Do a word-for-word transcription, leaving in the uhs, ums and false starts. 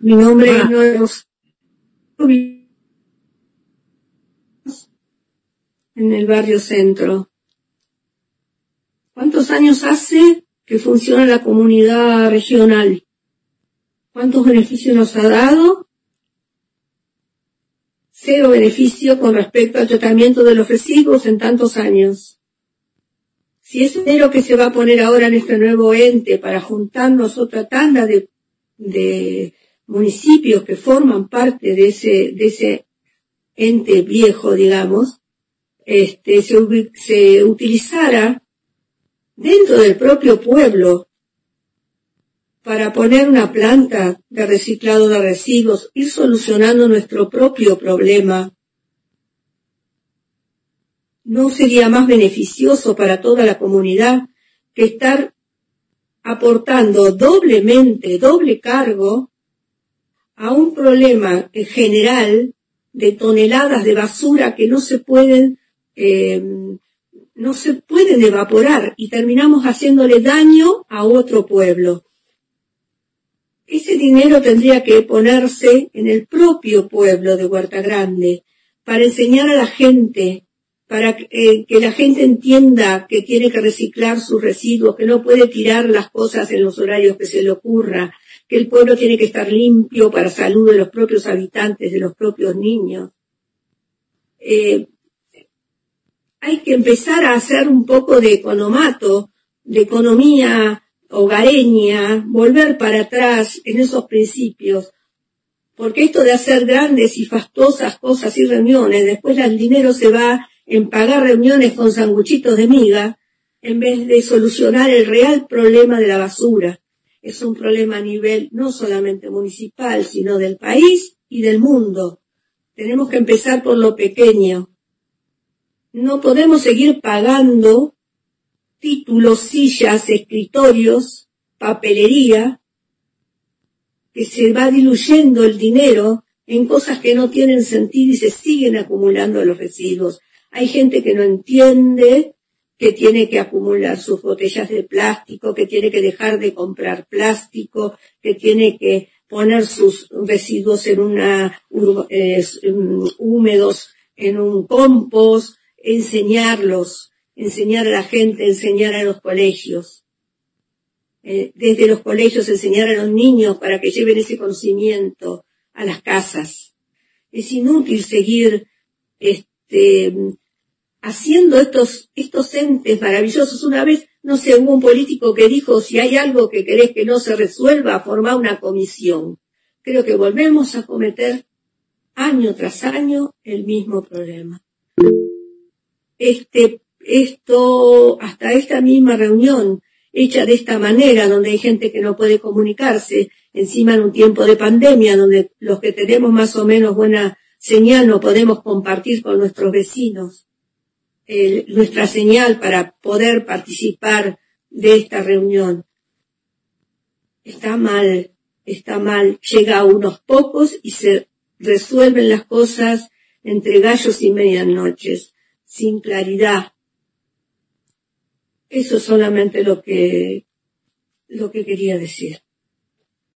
Mi nombre es Nora en el barrio Centro. ¿Cuántos años hace que funciona la comunidad regional? ¿Cuántos beneficios nos ha dado? Cero beneficio con respecto al tratamiento de los residuos en tantos años. Si ese dinero que se va a poner ahora en este nuevo ente para juntarnos otra tanda de, de municipios que forman parte de ese, de ese ente viejo, digamos, este, se, se utilizara dentro del propio pueblo para poner una planta de reciclado de residuos, ir solucionando nuestro propio problema, ¿no sería más beneficioso para toda la comunidad que estar aportando doblemente, doble cargo a un problema general de toneladas de basura que no se pueden eh, no se pueden evaporar y terminamos haciéndole daño a otro pueblo? Ese dinero tendría que ponerse en el propio pueblo de Huerta Grande para enseñar a la gente, para eh, que la gente entienda que tiene que reciclar sus residuos, que no puede tirar las cosas en los horarios que se le ocurra, que el pueblo tiene que estar limpio para salud de los propios habitantes, de los propios niños. Eh, hay que empezar a hacer un poco de economato, de economía hogareña, volver para atrás en esos principios, porque esto de hacer grandes y fastosas cosas y reuniones, después el dinero se va en pagar reuniones con sanguchitos de miga, en vez de solucionar el real problema de la basura. Es un problema a nivel no solamente municipal, sino del país y del mundo. Tenemos que empezar por lo pequeño. No podemos seguir pagando títulos, sillas, escritorios, papelería, que se va diluyendo el dinero en cosas que no tienen sentido y se siguen acumulando los residuos. Hay gente que no entiende que tiene que acumular sus botellas de plástico, que tiene que dejar de comprar plástico, que tiene que poner sus residuos en una eh, húmedos en un compost, enseñarlos, enseñar a la gente, enseñar a los colegios. Eh, desde los colegios enseñar a los niños para que lleven ese conocimiento a las casas. Es inútil seguir este, haciendo estos, estos entes maravillosos. Una vez, no sé, hubo un político que dijo, si hay algo que querés que no se resuelva, formá una comisión. Creo que volvemos a cometer año tras año el mismo problema. Este, esto, hasta esta misma reunión, hecha de esta manera, donde hay gente que no puede comunicarse, encima en un tiempo de pandemia, donde los que tenemos más o menos buena señal no podemos compartir con nuestros vecinos el, nuestra señal para poder participar de esta reunión. Está mal, está mal, llega a unos pocos y se resuelven las cosas entre gallos y medianoches, sin claridad. Eso es solamente lo que, lo que quería decir.